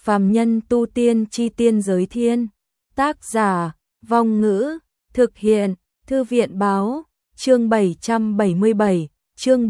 Phàm nhân tu tiên chi tiên giới thiên. Tác giả, Vong Ngữ, thực hiện, Thư viện báo, chương 777, chương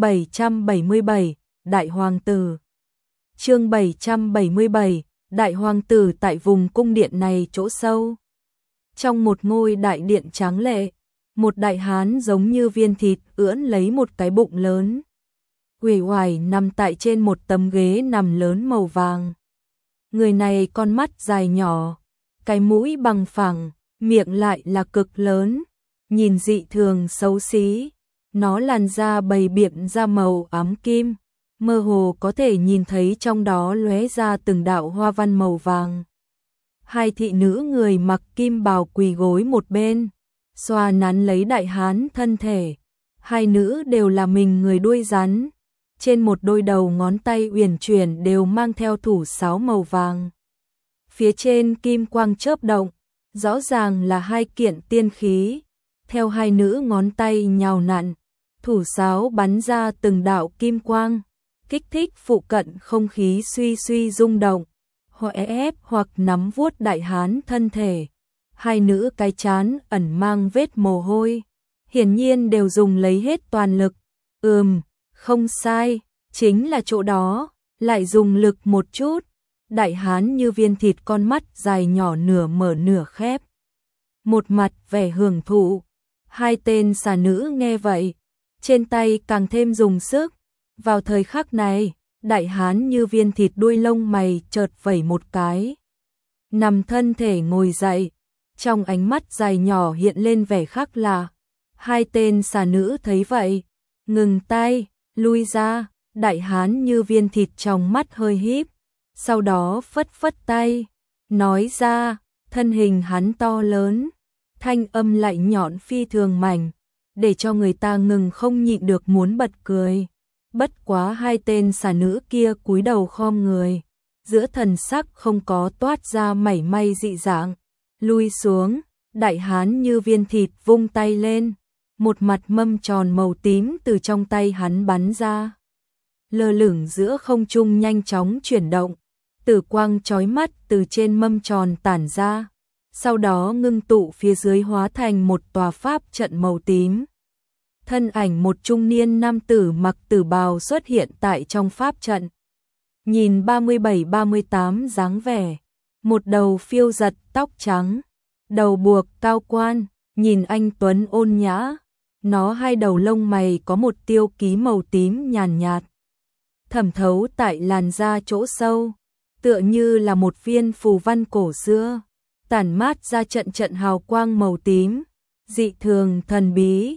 777, Đại Hoàng Tử. Chương 777, Đại Hoàng Tử tại vùng cung điện này chỗ sâu. Trong một ngôi đại điện tráng lệ, một đại hán giống như viên thịt ưỡn lấy một cái bụng lớn. Uể oải nằm tại trên một tấm ghế nằm lớn màu vàng. Người này con mắt dài nhỏ, cái mũi bằng phẳng, miệng lại là cực lớn, nhìn dị thường xấu xí. Nó làn da bầy biện da màu ám kim, mơ hồ có thể nhìn thấy trong đó lóe ra từng đạo hoa văn màu vàng. Hai thị nữ người mặc kim bào quỳ gối một bên, xoa nắn lấy đại hán thân thể. Hai nữ đều là mình người đuôi rắn, trên một đôi đầu ngón tay uyển chuyển đều mang theo thủ sáo màu vàng. Phía trên kim quang chớp động, rõ ràng là hai kiện tiên khí. Theo hai nữ ngón tay nhào nặn, thủ sáo bắn ra từng đạo kim quang, kích thích phụ cận không khí suy suy rung động, hoặc ép hoặc nắm vuốt đại hán thân thể. Hai nữ cái trán ẩn mang vết mồ hôi, hiển nhiên đều dùng lấy hết toàn lực. Không sai, chính là chỗ đó, lại dùng lực một chút. Đại hán như viên thịt con mắt dài nhỏ nửa mở nửa khép, một mặt vẻ hưởng thụ. Hai tên xà nữ nghe vậy, trên tay càng thêm dùng sức. Vào thời khắc này, đại hán như viên thịt đuôi lông mày chợt vẩy một cái, nằm thân thể ngồi dậy, trong ánh mắt dài nhỏ hiện lên vẻ khác lạ. Hai tên xà nữ thấy vậy, ngừng tay, lui ra. Đại hán như viên thịt trong mắt hơi híp, sau đó phất phất tay, nói ra. Thân hình hắn to lớn, thanh âm lại nhọn phi thường mảnh, để cho người ta ngừng không nhịn được muốn bật cười. Bất quá hai tên xà nữ kia cúi đầu khom người, giữa thần sắc không có toát ra mảy may dị dạng. Lui xuống, đại hán như viên thịt vung tay lên, một mặt mâm tròn màu tím từ trong tay hắn bắn ra, lơ lửng giữa không trung nhanh chóng chuyển động. Tử quang chói mắt từ trên mâm tròn tản ra, sau đó ngưng tụ phía dưới hóa thành một tòa pháp trận màu tím. Thân ảnh một trung niên nam tử mặc tử bào xuất hiện tại trong pháp trận. Nhìn 37-38 dáng vẻ, một đầu phiêu giật tóc trắng, đầu buộc cao quan, nhìn anh tuấn ôn nhã. Nó hai đầu lông mày có một tiêu ký màu tím nhàn nhạt, thẩm thấu tại làn da chỗ sâu, tựa như là một viên phù văn cổ xưa, tản mát ra trận trận hào quang màu tím, dị thường thần bí.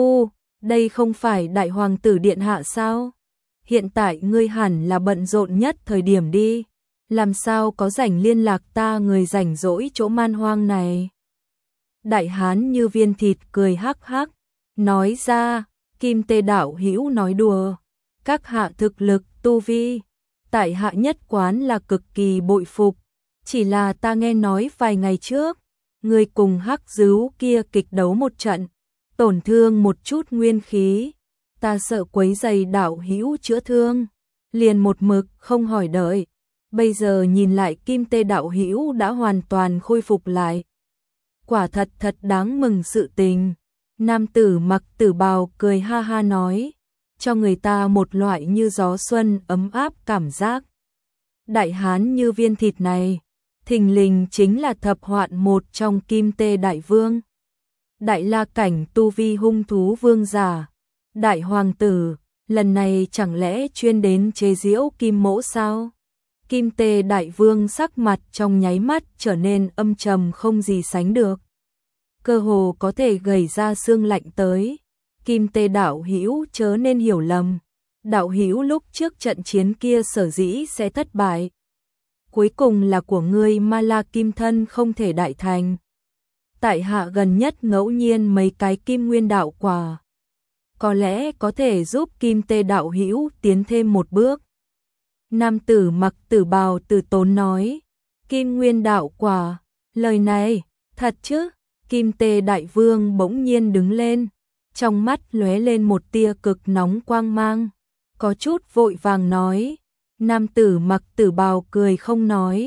Đây không phải Đại Hoàng Tử điện hạ sao? Hiện tại ngươi hẳn là bận rộn nhất thời điểm đi, làm sao có rảnh liên lạc ta người rảnh rỗi chỗ man hoang này? Đại hán như viên thịt cười hắc hắc, nói ra. Kim Tê đạo hữu nói đùa, các hạ thực lực tu vi, tại hạ nhất quán là cực kỳ bội phục. Chỉ là ta nghe nói vài ngày trước, ngươi cùng Hắc Dứu kia kịch đấu một trận, tổn thương một chút nguyên khí. Ta sợ quấy rầy đạo hữu chữa thương, liền một mực không hỏi đợi. Bây giờ nhìn lại Kim Tê đạo hữu đã hoàn toàn khôi phục lại, quả thật thật đáng mừng sự tình. Nam tử mặc tử bào cười ha ha nói, cho người ta một loại như gió xuân ấm áp cảm giác. Đại hán như viên thịt này, thình lình chính là thập hoạn một trong Kim Tê đại vương, đại la cảnh tu vi hung thú vương giả. Đại Hoàng Tử, lần này chẳng lẽ chuyên đến chế giễu Kim Mỗ sao? Kim Tê đại vương sắc mặt trong nháy mắt trở nên âm trầm không gì sánh được, cơ hồ có thể gầy ra xương lạnh tới. Kim Tê đạo hữu chớ nên hiểu lầm, đạo hữu lúc trước trận chiến kia sở dĩ sẽ thất bại, cuối cùng là của ngươi Ma La Kim Thân không thể đại thành. Tại hạ gần nhất ngẫu nhiên mấy cái kim nguyên đạo quả, có lẽ có thể giúp Kim Tê đạo hữu tiến thêm một bước. Nam tử mặc tử bào từ tốn nói, kim nguyên đạo quả, lời này, thật chứ? Kim Tê đại vương bỗng nhiên đứng lên, trong mắt lóe lên một tia cực nóng quang mang, có chút vội vàng nói. Nam tử mặc tử bào cười không nói,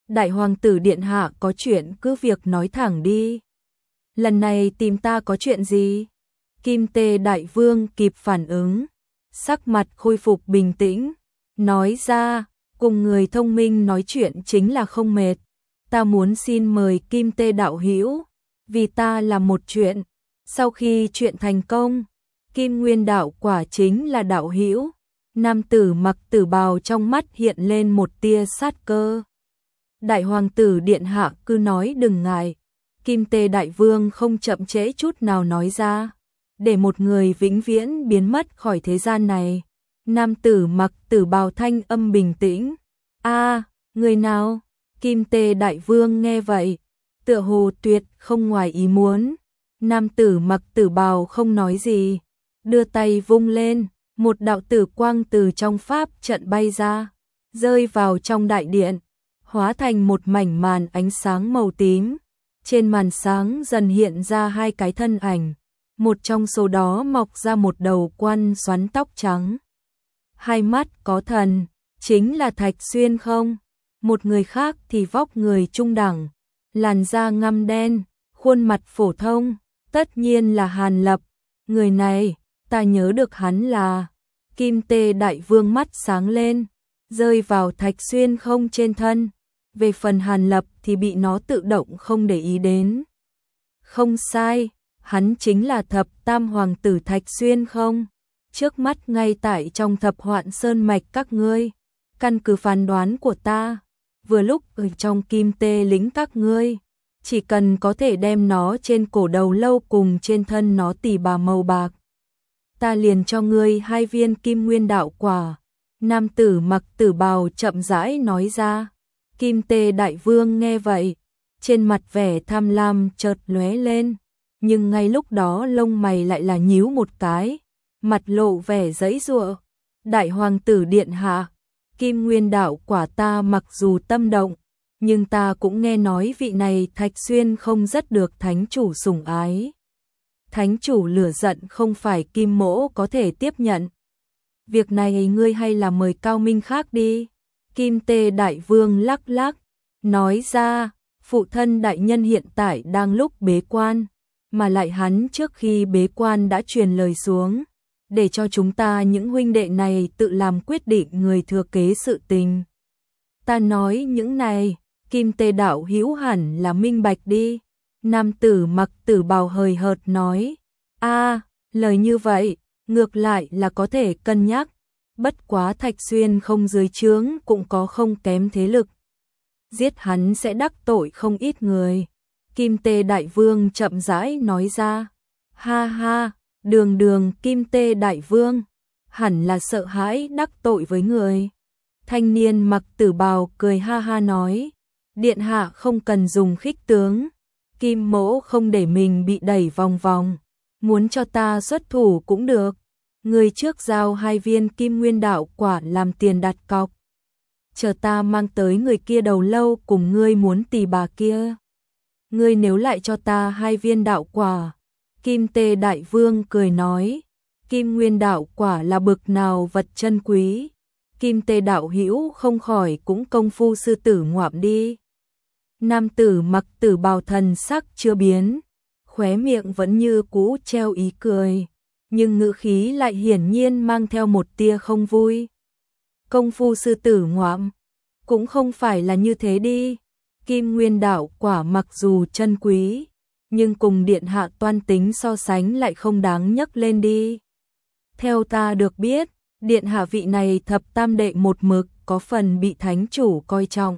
Đại hoàng tử điện hạ có chuyện cứ việc nói thẳng đi. Lần này tìm ta có chuyện gì? Kim Tê Đại Vương kịp phản ứng, sắc mặt khôi phục bình tĩnh, nói ra, cùng người thông minh nói chuyện chính là không mệt. Ta muốn xin mời Kim Tê đạo hữu, vì ta làm một chuyện. Sau khi chuyện thành công, Kim Nguyên đạo quả chính là đạo hữu. Nam tử mặc tử bào trong mắt hiện lên một tia sát cơ. Đại hoàng tử điện hạ cứ nói đừng ngại. Kim Tê Đại Vương không chậm trễ chút nào nói ra, để một người vĩnh viễn biến mất khỏi thế gian này. Nam tử mặc tử bào thanh âm bình tĩnh. Người nào? Kim Tê Đại Vương nghe vậy, tựa hồ tuyệt không ngoài ý muốn. Nam tử mặc tử bào không nói gì, đưa tay vung lên, một đạo tử quang từ trong pháp trận bay ra, rơi vào trong đại điện, hóa thành một mảnh màn ánh sáng màu tím. Trên màn sáng dần hiện ra hai cái thân ảnh, một trong số đó mọc ra một đầu quan xoắn tóc trắng. Hai mắt có thần, chính là Thạch Xuyên không? Một người khác thì vóc người trung đẳng, làn da ngăm đen, khuôn mặt phổ thông, tất nhiên là Hàn Lập. Người này, ta nhớ được hắn là... Kim Tê Đại Vương mắt sáng lên, rơi vào Thạch Xuyên không trên thân. Về phần Hàn Lập thì bị nó tự động không để ý đến. Không sai, hắn chính là thập tam hoàng tử Thạch Xuyên không? Trước mắt ngay tại trong Thập Hoạn Sơn mạch các ngươi. Căn cứ phán đoán của ta, vừa lúc ở trong Kim Tê lĩnh các ngươi, chỉ cần có thể đem nó trên cổ đầu lâu cùng trên thân nó tỉ bà màu bạc, ta liền cho ngươi 2 viên Kim Nguyên đạo quả. Nam tử mặc tử bào chậm rãi nói ra. Kim Tê Đại Vương nghe vậy, trên mặt vẻ tham lam chợt lóe lên, nhưng ngay lúc đó lông mày lại là nhíu một cái, mặt lộ vẻ giãy giụa. Đại hoàng tử điện hạ, Kim Nguyên đạo quả ta mặc dù tâm động, nhưng ta cũng nghe nói vị này Thạch Xuyên không rất được thánh chủ sủng ái. Thánh chủ lửa giận không phải Kim mỗ có thể tiếp nhận. Việc này ngươi hay là mời cao minh khác đi. Kim Tê Đại Vương lắc lắc, nói ra, phụ thân đại nhân hiện tại đang lúc bế quan, mà lại hắn trước khi bế quan đã truyền lời xuống, để cho chúng ta những huynh đệ này tự làm quyết định người thừa kế sự tình. Ta nói những này, Kim Tê đạo hữu hẳn là minh bạch đi. Nam tử mặc tử bào hời hợt nói, lời như vậy, ngược lại là có thể cân nhắc. Bất quá Thạch Xuyên không dưới trướng cũng có không kém thế lực. Giết hắn sẽ đắc tội không ít người. Kim Tê Đại Vương chậm rãi nói ra. Ha ha, đường Kim Tê Đại Vương, hẳn là sợ hãi đắc tội với người. Thanh niên mặc tử bào cười ha ha nói. Điện hạ không cần dùng khích tướng. Kim mỗ không để mình bị đẩy vòng vòng. Muốn cho ta xuất thủ cũng được. Người trước giao 2 viên Kim Nguyên đạo quả làm tiền đặt cọc. Chờ ta mang tới người kia đầu lâu cùng ngươi muốn tỉ bà kia. Ngươi nếu lại cho ta 2 viên đạo quả. Kim Tê Đại Vương cười nói. Kim Nguyên đạo quả là bực nào vật chân quý. Kim Tê đạo hữu không khỏi cũng công phu sư tử ngoạm đi. Nam tử mặc tử bào thần sắc chưa biến, khóe miệng vẫn như cũ treo ý cười, nhưng ngữ khí lại hiển nhiên mang theo một tia không vui. Công phu sư tử ngoạm, cũng không phải là như thế đi. Kim Nguyên đạo quả mặc dù chân quý, nhưng cùng điện hạ toan tính so sánh lại không đáng nhắc lên đi. Theo ta được biết, điện hạ vị này thập tam đệ một mực có phần bị thánh chủ coi trọng.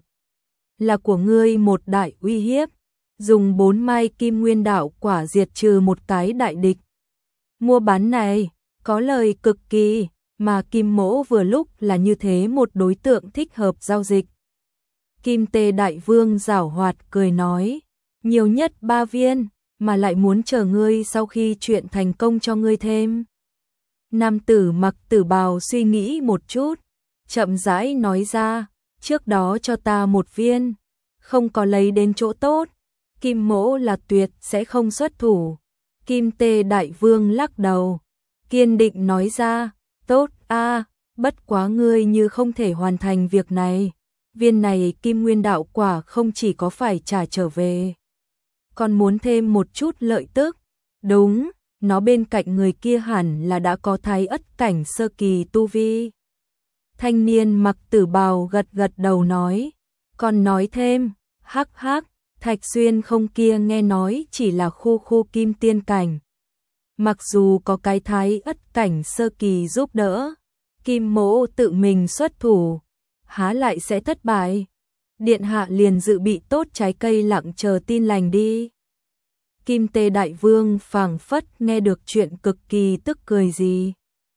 Là của ngươi một đại uy hiếp, dùng 4 mai Kim Nguyên đạo quả diệt trừ một cái đại địch. Mua bán này, có lời cực kỳ, mà Kim mỗ vừa lúc là như thế một đối tượng thích hợp giao dịch. Kim Tê Đại Vương giảo hoạt cười nói, nhiều nhất 3 viên, mà lại muốn chờ ngươi sau khi chuyện thành công cho ngươi thêm. Nam tử mặc tử bào suy nghĩ một chút, chậm rãi nói ra, trước đó cho ta 1 viên, không có lấy đến chỗ tốt, Kim mỗ là tuyệt sẽ không xuất thủ. Kim Tê Đại Vương lắc đầu, kiên định nói ra, tốt bất quá ngươi như không thể hoàn thành việc này, viên này Kim Nguyên đạo quả không chỉ có phải trả trở về, còn muốn thêm một chút lợi tức. Đúng, nó bên cạnh người kia hẳn là đã có Thái Ất cảnh sơ kỳ tu vi. Thanh niên mặc tử bào gật gật đầu nói, còn nói thêm, hắc hắc, Thạch Xuyên không kia nghe nói chỉ là khu kim tiên cảnh. Mặc dù có cái Thái Ất cảnh sơ kỳ giúp đỡ, Kim Mỗ tự mình xuất thủ, há lại sẽ thất bại. Điện hạ liền dự bị tốt trái cây lặng chờ tin lành đi. Kim Tê Đại Vương phảng phất nghe được chuyện cực kỳ tức cười gì.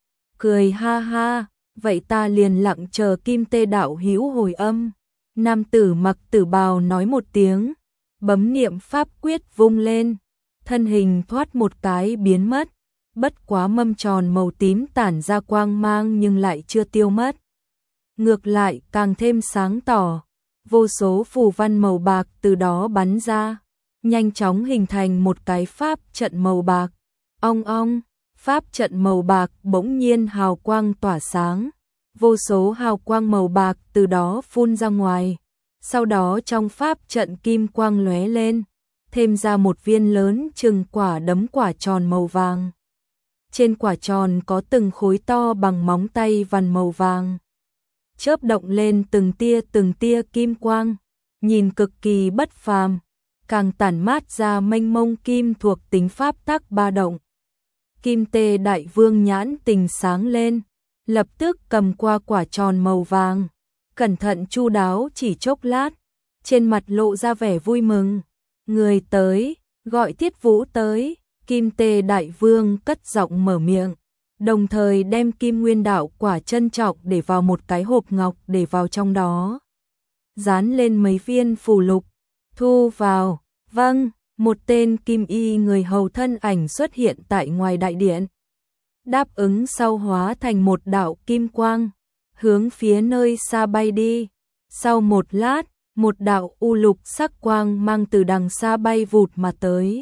Cười ha ha, vậy ta liền lặng chờ Kim Tê đạo hữu hồi âm. Nam tử mặc tử bào nói một tiếng, bấm niệm pháp quyết vung lên, thân hình thoát một cái biến mất. Bất quá mâm tròn màu tím tản ra quang mang nhưng lại chưa tiêu mất. Ngược lại càng thêm sáng tỏ, vô số phù văn màu bạc từ đó bắn ra, nhanh chóng hình thành một cái pháp trận màu bạc. Ong ong, pháp trận màu bạc bỗng nhiên hào quang tỏa sáng, vô số hào quang màu bạc từ đó phun ra ngoài. Sau đó trong pháp trận kim quang lóe lên, thêm ra một viên lớn chừng quả đấm quả tròn màu vàng. Trên quả tròn có từng khối to bằng móng tay vằn màu vàng, chớp động lên từng tia kim quang, nhìn cực kỳ bất phàm, càng tản mát ra mênh mông kim thuộc tính pháp tắc ba động. Kim Tê Đại Vương nhãn tình sáng lên, lập tức cầm qua quả tròn màu vàng, cẩn thận chu đáo chỉ chốc lát, trên mặt lộ ra vẻ vui mừng. Người tới, gọi Thiết Vũ tới. Kim Tê Đại Vương cất giọng mở miệng, đồng thời đem Kim Nguyên đạo quả trân trọng để vào một cái hộp ngọc để vào trong đó. Dán lên mấy viên phù lục, thu vào. Vâng, một tên kim y người hầu thân ảnh xuất hiện tại ngoài đại điện. Đáp ứng sau hóa thành một đạo kim quang, hướng phía nơi xa bay đi. Sau một lát, một đạo u lục sắc quang mang từ đằng xa bay vụt mà tới,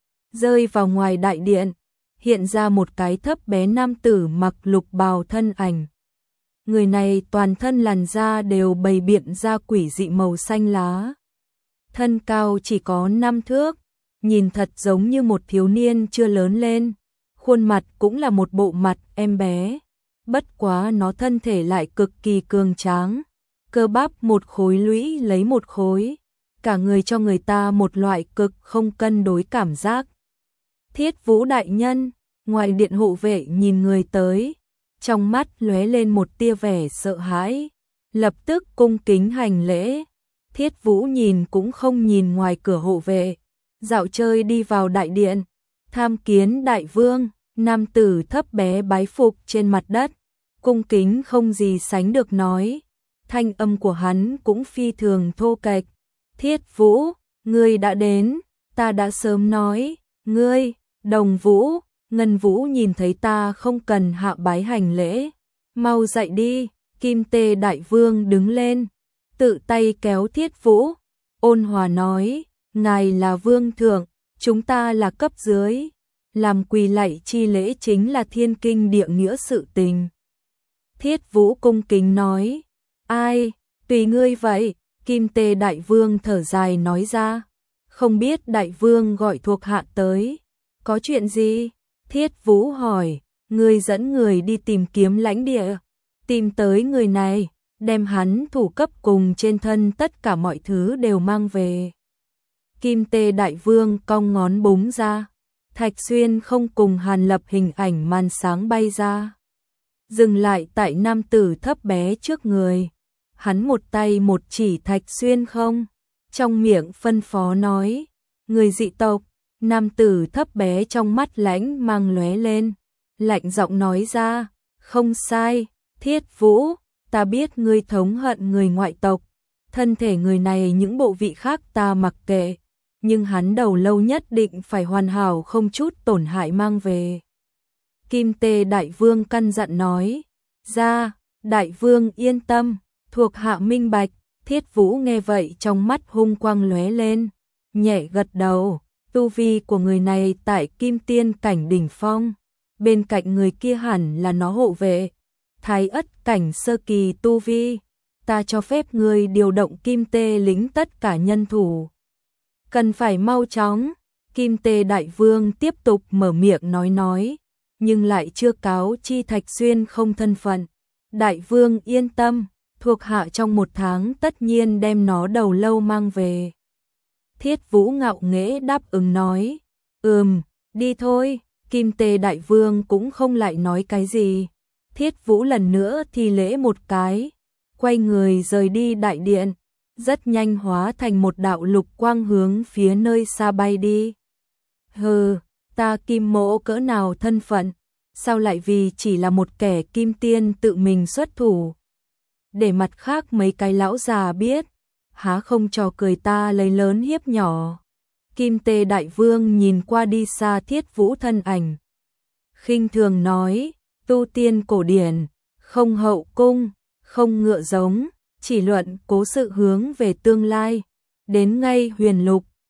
rơi vào ngoài đại điện, hiện ra một cái thấp bé nam tử mặc lục bào thân ảnh. Người này toàn thân làn da đều bày biện ra quỷ dị màu xanh lá. Thân cao chỉ có 5 thước, nhìn thật giống như một thiếu niên chưa lớn lên. Khuôn mặt cũng là một bộ mặt em bé, bất quá nó thân thể lại cực kỳ cường tráng, cơ bắp một khối lũy lấy một khối, cả người cho người ta một loại cực không cân đối cảm giác. Thiết Vũ đại nhân, ngoài điện hộ vệ nhìn người tới, trong mắt lóe lên một tia vẻ sợ hãi, lập tức cung kính hành lễ. Thiết Vũ nhìn cũng không nhìn ngoài cửa hộ vệ, dạo chơi đi vào đại điện, tham kiến đại vương. Nam tử thấp bé bái phục trên mặt đất, cung kính không gì sánh được nói, thanh âm của hắn cũng phi thường thô kệch. Thiết Vũ, ngươi đã đến, ta đã sớm nói, ngươi. Đồng Vũ, Ngân Vũ nhìn thấy ta không cần hạ bái hành lễ, mau dậy đi. Kim Tê Đại Vương đứng lên, tự tay kéo Thiết Vũ, ôn hòa nói, ngài là vương thượng, chúng ta là cấp dưới, làm quỳ lạy chi lễ chính là thiên kinh địa nghĩa sự tình. Thiết Vũ cung kính nói, ai, tùy ngươi vậy. Kim Tê Đại Vương thở dài nói ra, không biết đại vương gọi thuộc hạ tới, có chuyện gì? Thiết Vũ hỏi, ngươi dẫn người đi tìm kiếm lãnh địa, tìm tới người này, đem hắn thủ cấp cùng trên thân tất cả mọi thứ đều mang về. Kim Tê Đại Vương cong ngón búng ra, Thạch Xuyên không cùng Hàn Lập hình ảnh màn sáng bay ra, dừng lại tại nam tử thấp bé trước người. Hắn một tay một chỉ Thạch Xuyên không, trong miệng phân phó nói, người dị tộc. Nam tử thấp bé trong mắt lãnh mang lóe lên, lạnh giọng nói ra, không sai, Thiết Vũ, ta biết ngươi thống hận người ngoại tộc, thân thể người này những bộ vị khác ta mặc kệ, nhưng hắn đầu lâu nhất định phải hoàn hảo không chút tổn hại mang về. Kim Tê Đại Vương căn dặn nói, ra, Đại Vương yên tâm, thuộc hạ minh bạch. Thiết Vũ nghe vậy trong mắt hung quang lóe lên, nhẹ gật đầu. Tu vi của người này tại Kim Tiên cảnh đỉnh phong, bên cạnh người kia hẳn là nó hộ vệ, Thái Ất cảnh sơ kỳ tu vi, ta cho phép ngươi điều động Kim Tê lính tất cả nhân thủ. Cần phải mau chóng. Kim Tê đại vương tiếp tục mở miệng nói, nhưng lại chưa cáo chi Thạch Xuyên không thân phận. Đại vương yên tâm, thuộc hạ trong 1 tháng tất nhiên đem nó đầu lâu mang về. Thiết Vũ ngạo nghễ đáp ứng nói, đi thôi. Kim Tê đại vương cũng không lại nói cái gì. Thiết Vũ lần nữa thi lễ một cái, quay người rời đi đại điện, rất nhanh hóa thành một đạo lục quang hướng phía nơi xa bay đi. Hừ, ta Kim Mỗ cỡ nào thân phận, sao lại vì chỉ là một kẻ kim tiên tự mình xuất thủ. Để mặt khác mấy cái lão già biết, há không cho cười ta lấy lớn hiếp nhỏ. Kim Tê đại vương nhìn qua đi xa Thiết Vũ thân ảnh, khinh thường nói, tu tiên cổ điển, không hậu cung, không ngựa giống, chỉ luận cố sự hướng về tương lai, đến ngay huyền lục,